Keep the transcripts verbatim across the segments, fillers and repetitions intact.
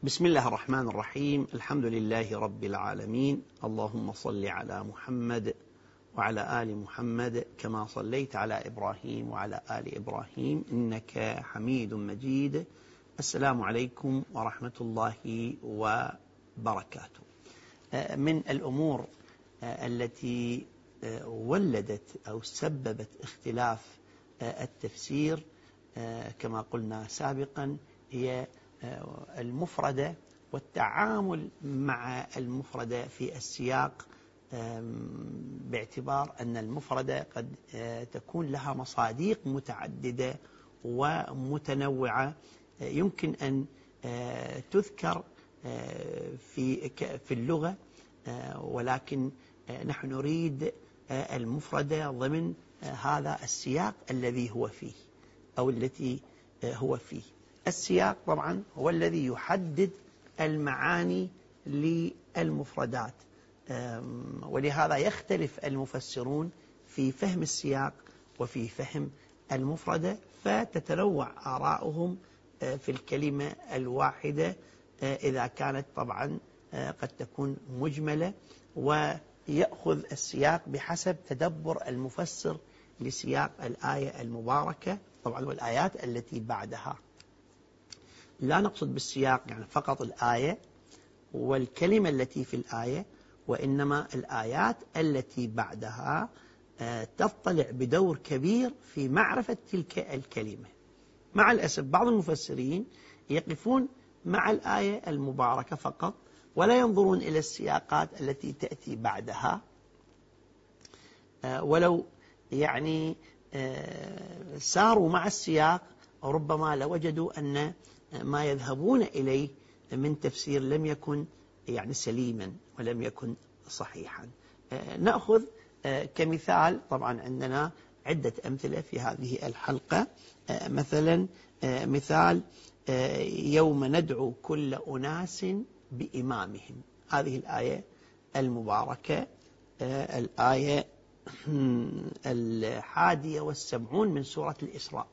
بسم الله الرحمن الرحيم. الحمد لله رب العالمين. اللهم صل على محمد وعلى آل محمد كما صليت على إبراهيم وعلى آل إبراهيم إنك حميد مجيد. السلام عليكم ورحمة الله وبركاته. من الأمور التي ولدت أو سببت اختلاف التفسير كما قلنا سابقا هي المفردة والتعامل مع المفردة في السياق، باعتبار أن المفردة قد تكون لها مصادق متعددة ومتنوعة يمكن أن تذكر في في اللغة، ولكن نحن نريد المفردة ضمن هذا السياق الذي هو فيه أو التي هو فيه. السياق طبعا هو الذي يحدد المعاني للمفردات، ولهذا يختلف المفسرون في فهم السياق وفي فهم المفردة، فتتنوع آراؤهم في الكلمة الواحدة إذا كانت طبعا قد تكون مجملة، ويأخذ السياق بحسب تدبر المفسر لسياق الآية المباركة طبعا والآيات التي بعدها. لا نقصد بالسياق يعني فقط الآية والكلمة التي في الآية، وإنما الآيات التي بعدها تطلع بدور كبير في معرفة تلك الكلمة. مع الأسف بعض المفسرين يقفون مع الآية المباركة فقط ولا ينظرون إلى السياقات التي تأتي بعدها، ولو يعني ساروا مع السياق ربما لوجدوا أن ما يذهبون إليه من تفسير لم يكن يعني سليما ولم يكن صحيحا. نأخذ كمثال، طبعا عندنا عدة أمثلة في هذه الحلقة، مثلا مثال يوم ندعو كل أناس بإمامهم، هذه الآية المباركة الآية الحادية والسبعون من سورة الإسراء.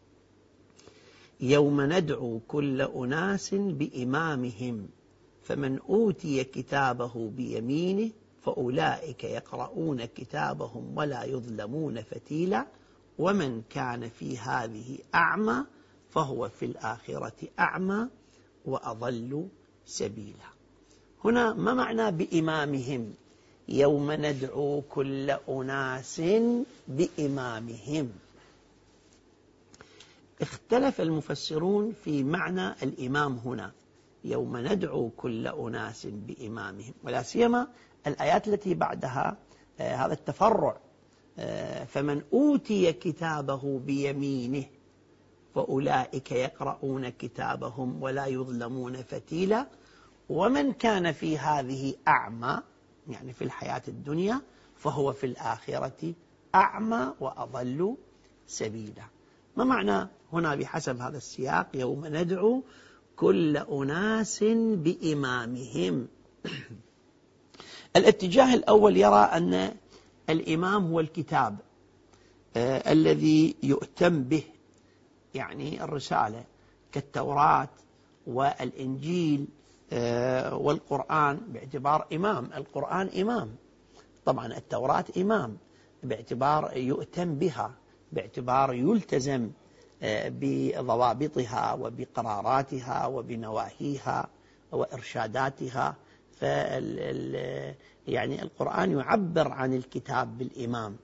يوم ندعو كل أناس بإمامهم فمن أوتي كتابه بيمينه فأولئك يقرؤون كتابهم ولا يظلمون فتيلا ومن كان في هذه أعمى فهو في الآخرة أعمى وأضل سبيلا. هنا ما معنى بإمامهم؟ يوم ندعو كل أناس بإمامهم. اختلف المفسرون في معنى الإمام هنا، يوم ندعو كل أناس بإمامهم، ولا سيما الآيات التي بعدها آه هذا التفرع، آه فمن أوتي كتابه بيمينه فأولئك يقرؤون كتابهم ولا يظلمون فتيلا ومن كان في هذه أعمى يعني في الحياة الدنيا فهو في الآخرة أعمى وأضل سبيلا. ما معنى هنا بحسب هذا السياق يوم ندعو كل أناس بإمامهم؟ الاتجاه الأول يرى أن الإمام هو الكتاب آه الذي يؤتم به، يعني الرسالة كالتوراة والإنجيل آه والقرآن، باعتبار إمام القرآن إمام، طبعا التوراة إمام باعتبار يؤتم بها، باعتبار يلتزم بضوابطها وبقراراتها وبنواهيها وإرشاداتها. فال يعني القرآن يعبر عن الكتاب بالإمام،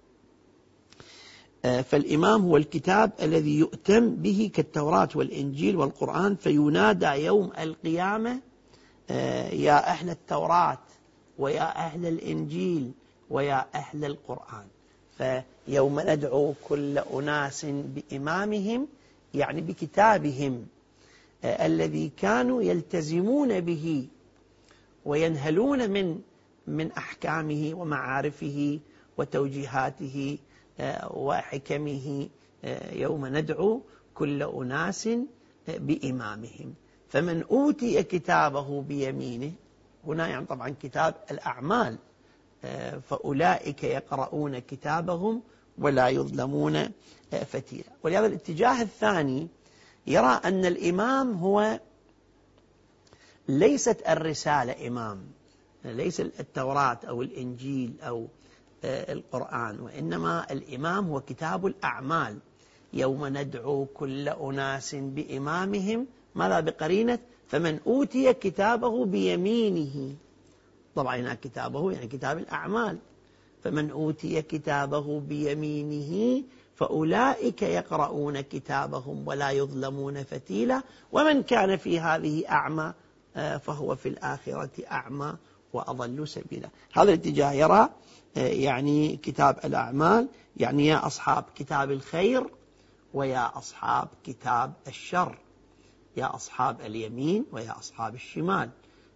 فالإمام هو الكتاب الذي يؤتم به كالتوراة والإنجيل والقرآن، فينادى يوم القيامة يا أهل التوراة ويا أهل الإنجيل ويا أهل القرآن. فيوم ندعو كل أناس بإمامهم يعني بكتابهم آه الذي كانوا يلتزمون به وينهلون من من أحكامه ومعارفه وتوجيهاته آه وحكمه. آه يوم ندعو كل أناس بإمامهم فمن أوتي كتابه بيمينه، هنا يعني طبعا كتاب الأعمال، فأولئك يقرؤون كتابهم ولا يظلمون فتيلا. ولهذا الاتجاه الثاني يرى أن الإمام هو ليست الرسالة إمام، ليس التوراة أو الإنجيل أو القرآن، وإنما الإمام هو كتاب الأعمال. يوم ندعو كل أناس بإمامهم، ماذا بقرينة فمن أوتي كتابه بيمينه. طبعا هنا كتابه يعني كتاب الأعمال. فمن أوتي كتابه بيمينه فأولئك يقرؤون كتابهم ولا يظلمون فتيلا ومن كان في هذه أعمى فهو في الآخرة أعمى وأضل سبيلا. هذا الاتجاه يرى يعني كتاب الأعمال يعني يا أصحاب كتاب الخير ويا أصحاب كتاب الشر، يا أصحاب اليمين ويا أصحاب الشمال.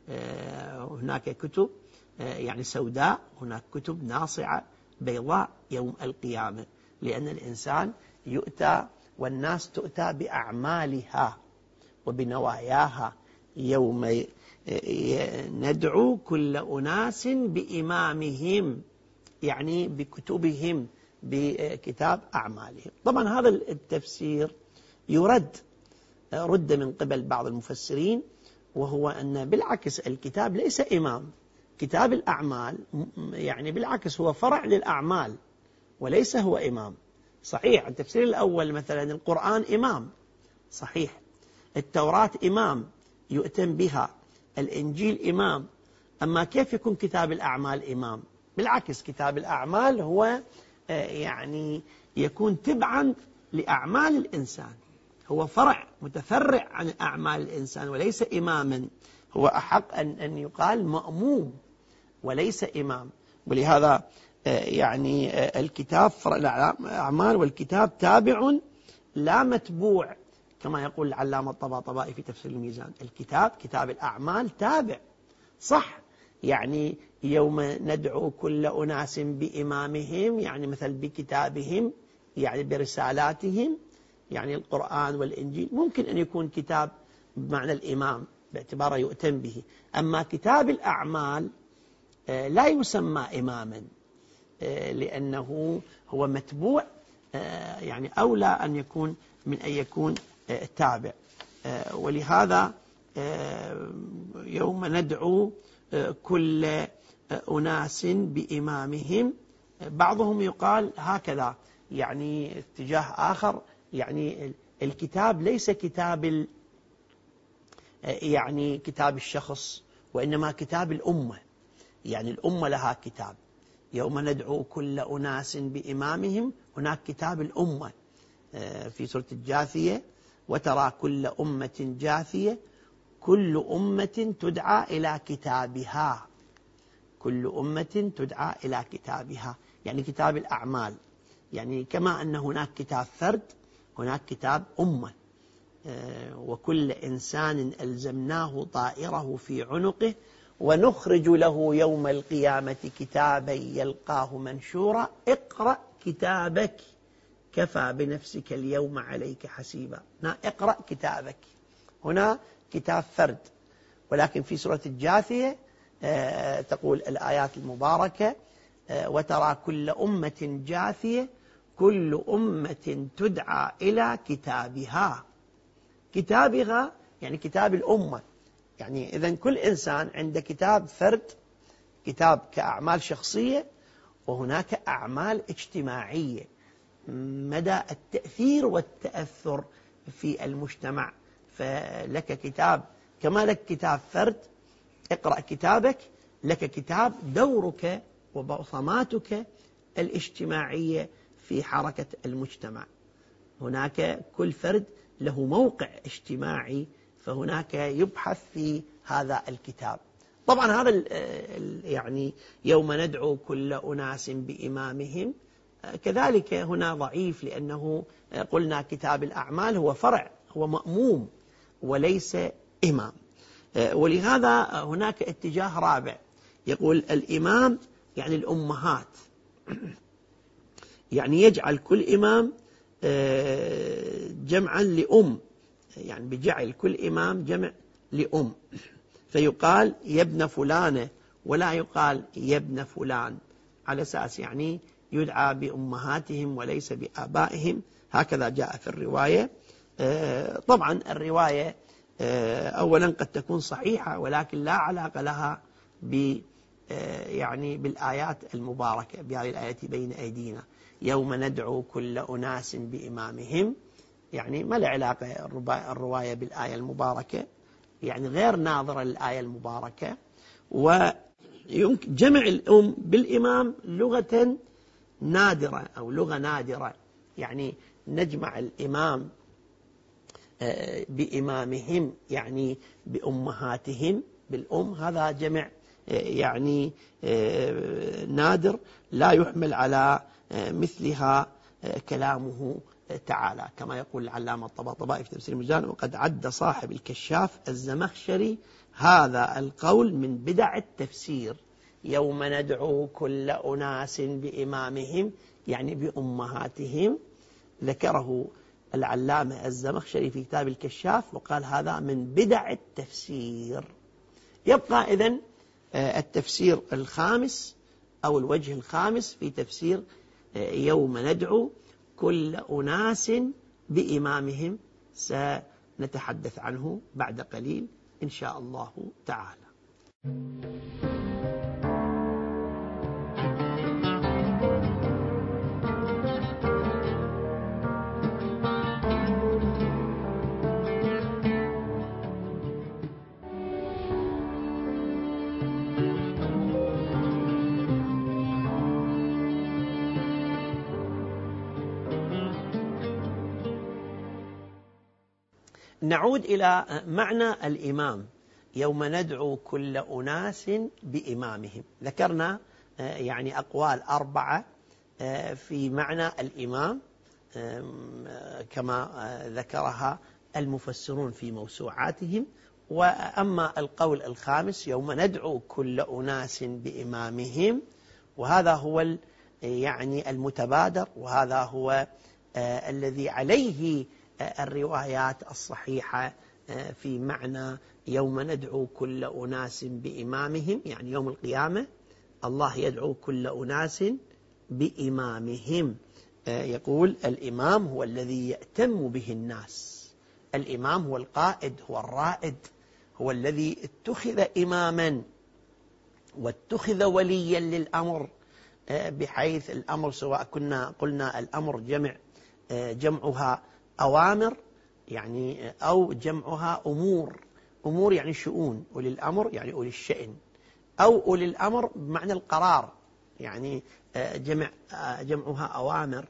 هناك كتب يعني سوداء، هناك كتب ناصعة بيضاء يوم القيامة، لأن الإنسان يؤتى والناس تؤتى بأعمالها وبنواياها. يوم ندعو كل أناس بإمامهم يعني بكتبهم، بكتاب أعمالهم. طبعا هذا التفسير يرد رد من قبل بعض المفسرين، وهو أن بالعكس الكتاب ليس إمام، كتاب الأعمال يعني بالعكس هو فرع للأعمال وليس هو إمام. صحيح التفسير الأول مثلا القرآن إمام، صحيح التوراة إمام يؤتم بها، الإنجيل إمام، أما كيف يكون كتاب الأعمال إمام؟ بالعكس كتاب الأعمال هو يعني يكون تبعا لأعمال الإنسان، هو فرع متفرع عن أعمال الإنسان وليس إماما، هو أحق أن أن يقال مأموم وليس إمام. ولهذا يعني الكتاب فرع الأعمال والكتاب تابع لا متبوع، كما يقول العلامة الطباطبائي في تفسير الميزان. الكتاب كتاب الأعمال تابع صح، يعني يوم ندعو كل أناس بإمامهم يعني مثل بكتابهم يعني برسالاتهم، يعني القرآن والإنجيل ممكن أن يكون كتاب بمعنى الإمام باعتباره يؤتم به، أما كتاب الأعمال لا يسمى إماما لأنه هو متبوع، يعني أولى أن يكون من أن يكون تابع. ولهذا يوم ندعو كل أناس بإمامهم، بعضهم يقال هكذا يعني اتجاه آخر، يعني الكتاب ليس كتاب يعني كتاب الشخص وإنما كتاب الأمة، يعني الأمة لها كتاب. يوم ندعو كل أناس بإمامهم هناك كتاب الأمة في سورة الجاثية، وترى كل أمة جاثية كل أمة تدعى إلى كتابها، كل أمة تدعى إلى كتابها يعني كتاب الأعمال. يعني كما أن هناك كتاب فرد هناك كتاب أمة، وكل إنسان ألزمناه طائره في عنقه ونخرج له يوم القيامة كتابا يلقاه منشورا اقرأ كتابك كفى بنفسك اليوم عليك حسيبا. هنا اقرأ كتابك، هنا كتاب فرد. ولكن في سورة الجاثية تقول الآيات المباركة وترى كل أمة جاثية كل أمة تدعى إلى كتابها، كتابها يعني كتاب الأمة. يعني إذن كل إنسان عنده كتاب فرد، كتاب كأعمال شخصية، وهناك أعمال اجتماعية مدى التأثير والتأثر في المجتمع. فلك كتاب كما لك كتاب فرد اقرأ كتابك، لك كتاب دورك وبصماتك الاجتماعية في حركة المجتمع. هناك كل فرد له موقع اجتماعي، فهناك يبحث في هذا الكتاب. طبعا هذا يعني يوم ندعو كل أناس بإمامهم كذلك هنا ضعيف، لأنه قلنا كتاب الأعمال هو فرع، هو مأموم وليس إمام. ولهذا هناك اتجاه رابع يقول الإمام يعني الأمهات، يعني يجعل كل إمام جمعا لأم، يعني بجعل كل إمام جمع لأم، فيقال يا ابن فلانة ولا يقال يا ابن فلان، على أساس يعني يدعى بأمهاتهم وليس بآبائهم. هكذا جاء في الرواية. طبعا الرواية أولا قد تكون صحيحة ولكن لا علاقة لها ب يعني بالآيات المباركة، بهذه الآيات بين أيدينا يوم ندعو كل أناس بإمامهم، يعني ما له علاقة الرواية بالآية المباركة، يعني غير ناظرة للآية المباركة. ويمكن جمع الأم بالإمام لغة نادرة أو لغة نادرة، يعني نجمع الإمام بإمامهم يعني بأمهاتهم بالأم، هذا جمع يعني نادر لا يحمل على مثلها كلامه تعالى، كما يقول العلامة الطباطبائي في تفسير الميزان: وقد عد صاحب الكشاف الزمخشري هذا القول من بدع التفسير، يوم ندعو كل أناس بإمامهم يعني بأمهاتهم، ذكره العلامة الزمخشري في كتاب الكشاف وقال هذا من بدع التفسير. يبقى إذن التفسير الخامس أو الوجه الخامس في تفسير يوم ندعو كل أناس بإمامهم، سنتحدث عنه بعد قليل إن شاء الله تعالى. نعود إلى معنى الإمام يوم ندعو كل أناس بإمامهم. ذكرنا يعني أقوال أربعة في معنى الإمام كما ذكرها المفسرون في موسوعاتهم. وأما القول الخامس يوم ندعو كل أناس بإمامهم، وهذا هو يعني المتبادر، وهذا هو الذي عليه الروايات الصحيحة في معنى يوم ندعو كل أناس بإمامهم، يعني يوم القيامة الله يدعو كل أناس بإمامهم. يقول الإمام هو الذي يأتم به الناس، الإمام هو القائد، هو الرائد، هو الذي اتخذ إماما واتخذ وليا للأمر، بحيث الأمر سواء كنا قلنا الأمر جمع جمعها أوامر يعني أو جمعها أمور، أمور يعني شؤون، أولي الأمر يعني أولي الشأن، أو أولي الأمر بمعنى القرار يعني جمع جمعها أوامر.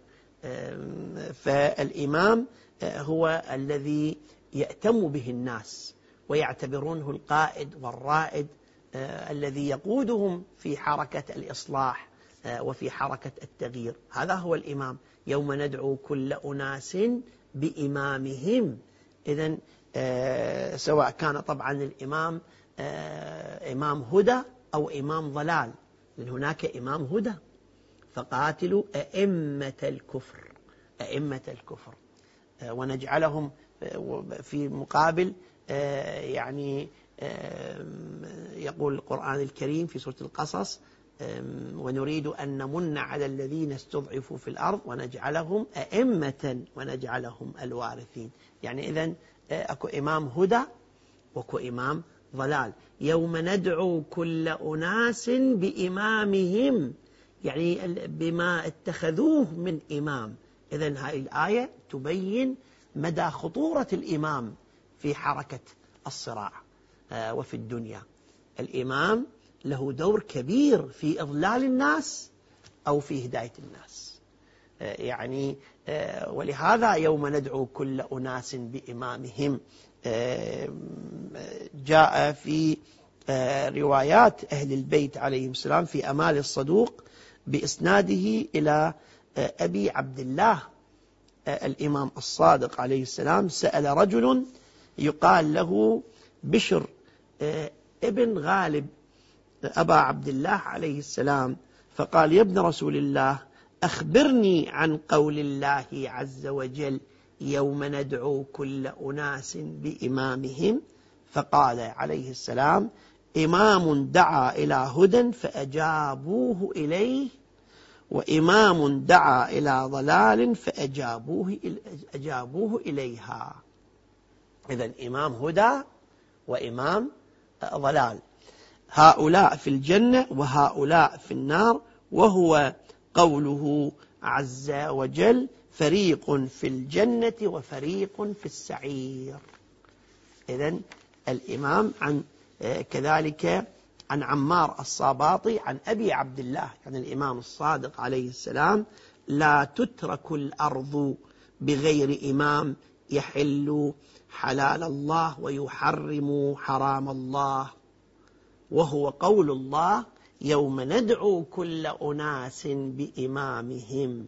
فالإمام هو الذي يأتم به الناس ويعتبرونه القائد والرائد الذي يقودهم في حركة الإصلاح وفي حركة التغيير، هذا هو الإمام يوم ندعو كل أناس بإمامهم. إذن سواء كان طبعا الإمام إمام هدى أو إمام ضلال، لأن هناك إمام هدى فقاتلوا أئمة الكفر، أئمة الكفر، ونجعلهم في مقابل يعني يقول القرآن الكريم في سورة القصص: ونريد أن نمن على الذين استضعفوا في الأرض ونجعلهم أئمة ونجعلهم الوارثين. يعني إذن أكو إمام هدى وأكو إمام ضلال. يوم ندعو كل أناس بإمامهم يعني بما اتخذوه من إمام. إذن هذه الآية تبين مدى خطورة الإمام في حركة الصراع وفي الدنيا. الإمام له دور كبير في إضلال الناس أو في هداية الناس، يعني ولهذا يوم ندعو كل أناس بإمامهم جاء في روايات أهل البيت عليهم السلام في أمال الصدوق بإسناده إلى أبي عبد الله الإمام الصادق عليه السلام: سأل رجل يقال له بشر ابن غالب أبا عبد الله عليه السلام فقال: يا ابن رسول الله أخبرني عن قول الله عز وجل يوم ندعو كل أناس بإمامهم. فقال عليه السلام: إمام دعا إلى هدى فأجابوه إليه، وإمام دعا إلى ضلال فأجابوه أجابوه إليها. إذن إمام هدى وإمام ضلال، هؤلاء في الجنة وهؤلاء في النار، وهو قوله عز وجل فريق في الجنة وفريق في السعير. إذن الإمام عن كذلك عن عمار الصاباطي عن أبي عبد الله يعني الإمام الصادق عليه السلام: لا تترك الأرض بغير إمام يحل حلال الله ويحرم حرام الله، وهو قول الله يوم ندعو كل أناس بإمامهم.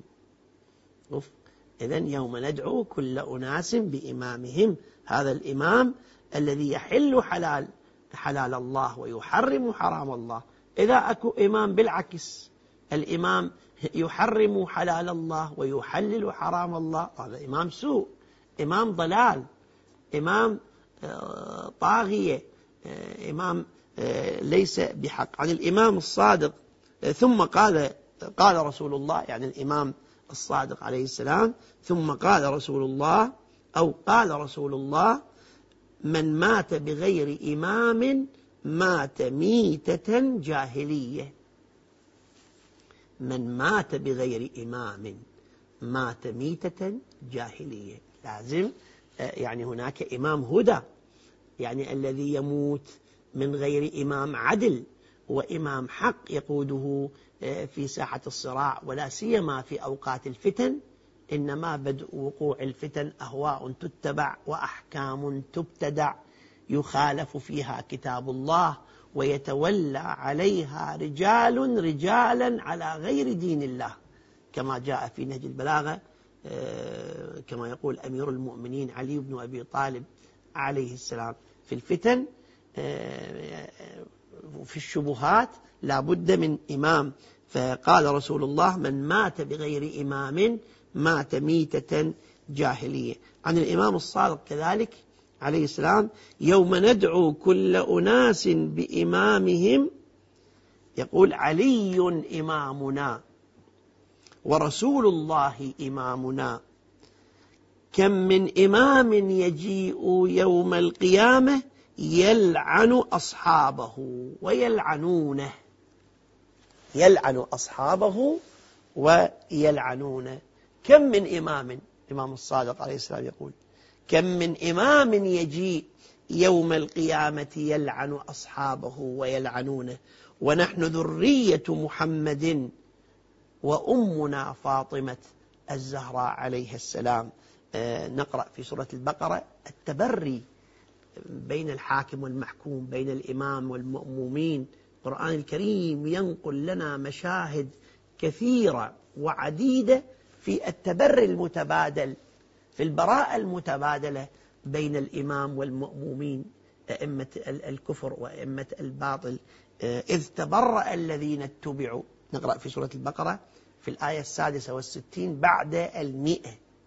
إذن يوم ندعو كل أناس بإمامهم، هذا الإمام الذي يحل حلال حلال الله ويحرم حرام الله. إذا أكو إمام بالعكس، الإمام يحرم حلال الله ويحلل حرام الله، هذا إمام سوء، إمام ضلال، إمام طاغية، إمام ليس بحق. عن الإمام الصادق ثم قال قال رسول الله يعني الإمام الصادق عليه السلام: ثم قال رسول الله أو قال رسول الله: من مات بغير إمام مات ميتة جاهلية. من مات بغير إمام مات ميتة جاهلية. لازم يعني هناك إمام هدى، يعني الذي يموت من غير إمام عدل وإمام حق يقوده في ساحة الصراع، ولا سيما في أوقات الفتن. إنما بدء وقوع الفتن أهواء تتبع وأحكام تبتدع، يخالف فيها كتاب الله ويتولى عليها رجال رجالا على غير دين الله، كما جاء في نهج البلاغة كما يقول أمير المؤمنين علي بن أبي طالب عليه السلام: في الفتن في الشبهات لا بد من إمام. فقال رسول الله: من مات بغير إمام مات ميتة جاهلية. عن الإمام الصادق كذلك عليه السلام: يوم ندعو كل أناس بإمامهم، يقول: علي إمامنا ورسول الله إمامنا، كم من إمام يجيء يوم القيامة يلعن أصحابه ويلعنونه. يلعن أصحابه ويلعنونه. كم من إمام، الإمام الصادق عليه السلام يقول: كم من إمام يجيء يوم القيامة يلعن أصحابه ويلعنونه، ونحن ذرية محمد وأمنا فاطمة الزهراء عليه السلام. نقرأ في سورة البقرة التبري بين الحاكم والمحكوم، بين الإمام والمأمومين. القرآن الكريم ينقل لنا مشاهد كثيرة وعديدة في التبري المتبادل، في البراءة المتبادلة بين الإمام والمأمومين، أئمة الكفر وأئمة الباطل. إذ تبرأ الذين اتبعوا، نقرأ في سورة البقرة في الآية السادسة والستين بعد المئة: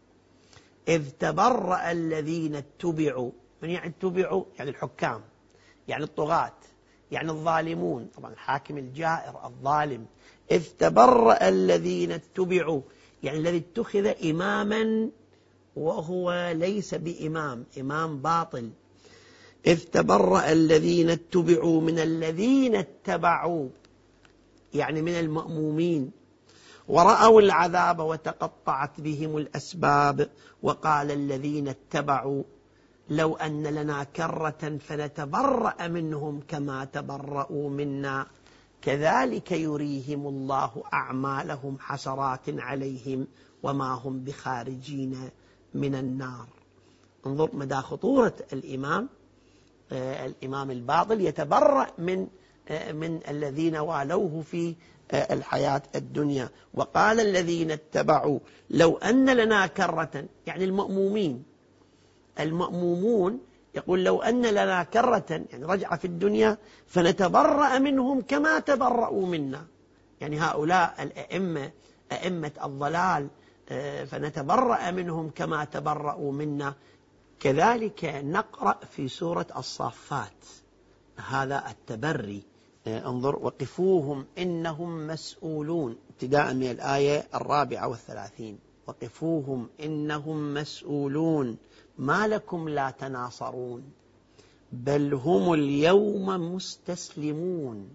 إذ تبرأ الذين اتبعوا. من يعني اتبعوا؟ يعني الحكام، يعني الطغاة، يعني الظالمون، طبعا الحاكم الجائر الظالم. إذ تبرأ الذين اتبعوا يعني الذي اتخذ إماما وهو ليس بإمام، إمام باطل. إذ تبرأ الذين اتبعوا من الذين اتبعوا يعني من المأمومين، ورأوا العذاب وتقطعت بهم الأسباب، وقال الذين اتبعوا لو أن لنا كرة فنتبرأ منهم كما تبرأوا منا كذلك يريهم الله أعمالهم حسرات عليهم وما هم بخارجين من النار. انظر مدى خطورة الإمام آه الإمام الباطل، يتبرأ من آه من الذين والوه في آه الحياة الدنيا. وقال الذين اتبعوا لو أن لنا كرة، يعني المأمومين، المأمومون يقول لو أن لنا كرة يعني رجعة في الدنيا فنتبرأ منهم كما تبرأوا منا، يعني هؤلاء الأئمة أئمة الضلال فنتبرأ منهم كما تبرأوا منا. كذلك نقرأ في سورة الصافات هذا التبري. انظر: وقفوهم إنهم مسؤولون، ابتداء من الآية الرابعة والثلاثين: وقفوهم إنهم مسؤولون ما لكم لا تناصرون بل هم اليوم مستسلمون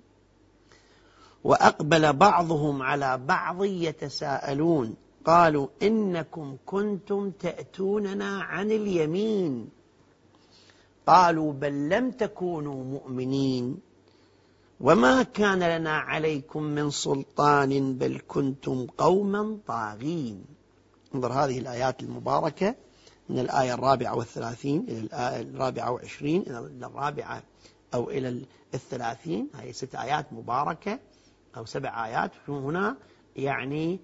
وأقبل بعضهم على بعض يتساءلون قالوا إنكم كنتم تأتوننا عن اليمين قالوا بل لم تكونوا مؤمنين وما كان لنا عليكم من سلطان بل كنتم قوما طاغين. انظر هذه الآيات المباركة من الآية الرابعة والثلاثين إلى الآية الرابعة وعشرين إلى الرابعة أو إلى الثلاثين. هذه ست آيات مباركة أو سبع آيات. هنا يعني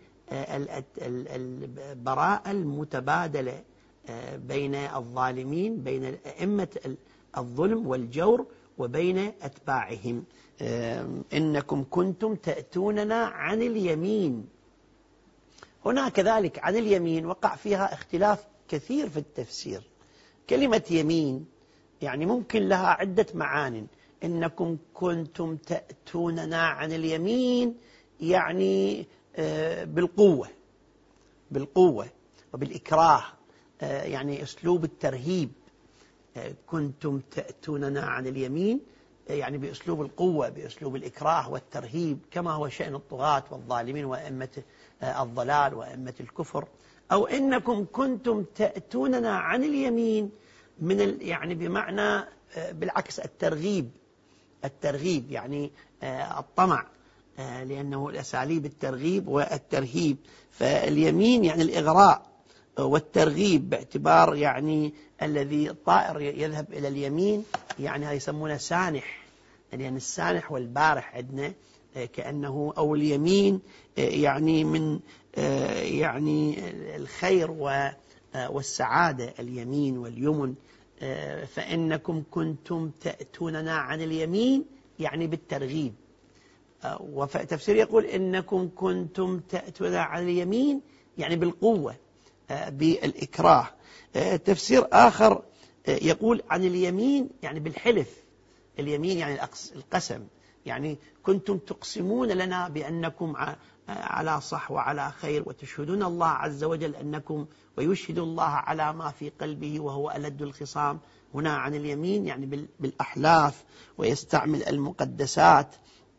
البراءة المتبادلة بين الظالمين، بين أئمة الظلم والجور وبين أتباعهم. إنكم كنتم تأتوننا عن اليمين. هنا كذلك عن اليمين وقع فيها اختلاف كثير في التفسير. كلمة يمين يعني ممكن لها عدة معان. إنكم كنتم تأتوننا عن اليمين يعني بالقوة بالقوة وبالإكراه، يعني أسلوب الترهيب. كنتم تأتوننا عن اليمين يعني بأسلوب القوة، بأسلوب الإكراه والترهيب، كما هو شأن الطغاة والظالمين وأئمة الضلال وأئمة الكفر. أو إنكم كنتم تأتوننا عن اليمين من ال يعني بمعنى بالعكس الترغيب الترغيب يعني الطمع، لأنه الأساليب الترغيب والترهيب. فاليمين يعني الإغراء والترغيب باعتبار يعني الذي الطائر يذهب إلى اليمين، يعني هذا يسمونه سانح، يعني السانح والبارح عندنا كأنه أو اليمين يعني من يعني الخير والسعادة، اليمين واليمن. فإنكم كنتم تأتوننا عن اليمين يعني بالترغيب. وتفسير يقول إنكم كنتم تأتوننا عن اليمين يعني بالقوة بالإكراه. تفسير آخر يقول عن اليمين يعني بالحلف. اليمين يعني القسم، يعني كنتم تقسمون لنا بأنكم على صح وعلى خير وتشهدون الله عز وجل أنكم، ويشهد الله على ما في قلبه وهو ألد الخصام. هنا عن اليمين يعني بالأحلاف ويستعمل المقدسات.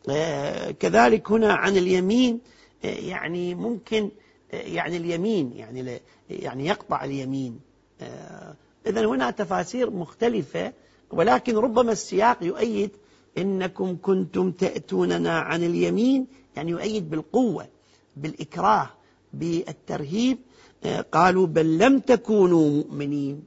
كذلك هنا عن اليمين يعني ممكن يعني اليمين يعني يعني يقطع اليمين. إذن هنا تفاسير مختلفة، ولكن ربما السياق يؤيد إنكم كنتم تأتوننا عن اليمين يعني يؤيد بالقوة بالإكراه بالترهيب. قالوا بل لم تكونوا مؤمنين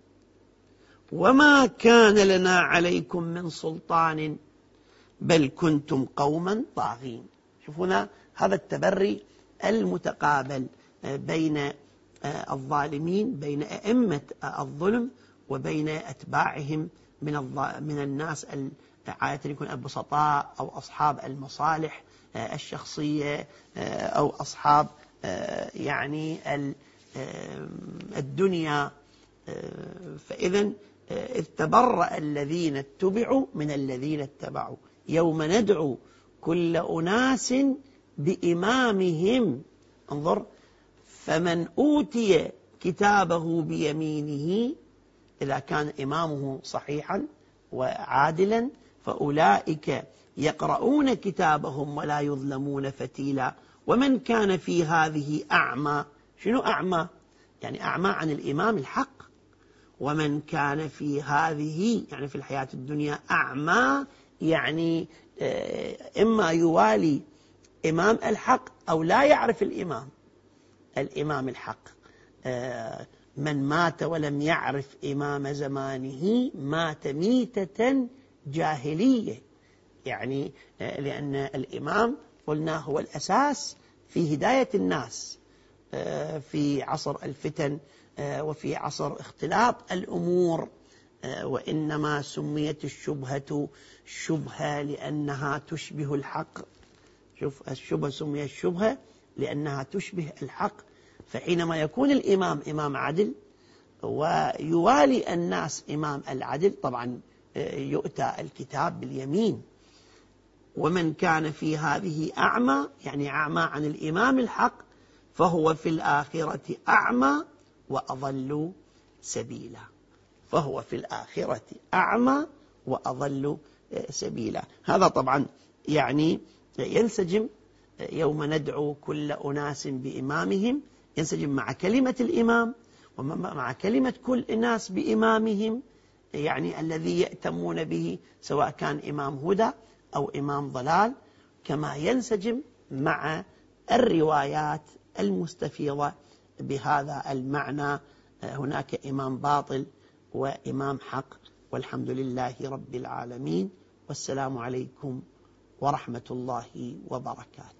وما كان لنا عليكم من سلطان بل كنتم قوما طاغين. شوفونا هذا التبري المتقابل بين الظالمين، بين أئمة الظلم وبين أتباعهم من من الناس عادة يكون البسطاء أو أصحاب المصالح الشخصية أو أصحاب يعني الدنيا. فإذا إذ تبرأ الذين اتبعوا من الذين اتبعوا يوم ندعو كل أناس بإمامهم. انظر، فمن أوتي كتابه بيمينه إذا كان إمامه صحيحا وعادلا فأولئك يقرؤون كتابهم ولا يظلمون فتيلا. ومن كان في هذه أعمى، شنو أعمى؟ يعني أعمى عن الإمام الحق. ومن كان في هذه يعني في الحياة الدنيا أعمى يعني إما يوالي إمام الحق أو لا يعرف الإمام الإمام الحق. من مات ولم يعرف إمام زمانه مات ميتة جاهلية. يعني لأن الإمام قلنا هو الأساس في هداية الناس في عصر الفتن وفي عصر اختلاط الأمور. وإنما سميت الشبهة شبهة لأنها تشبه الحق. شوف، الشبهة سميت الشبهة لأنها تشبه الحق. فحينما يكون الإمام إمام عدل ويوالي الناس إمام العدل، طبعا يؤتى الكتاب باليمين. ومن كان في هذه أعمى يعني أعمى عن الإمام الحق فهو في الآخرة أعمى وأضل سبيلا. فهو في الآخرة أعمى وأضل سبيلا. هذا طبعا يعني ينسجم يوم ندعو كل أناس بإمامهم، ينسجم مع كلمة الإمام ومع كلمة كل الناس بإمامهم، يعني الذي يأتمون به سواء كان إمام هدى أو إمام ضلال، كما ينسجم مع الروايات المستفيضة بهذا المعنى. هناك إمام باطل وإمام حق، والحمد لله رب العالمين، والسلام عليكم ورحمة الله وبركاته.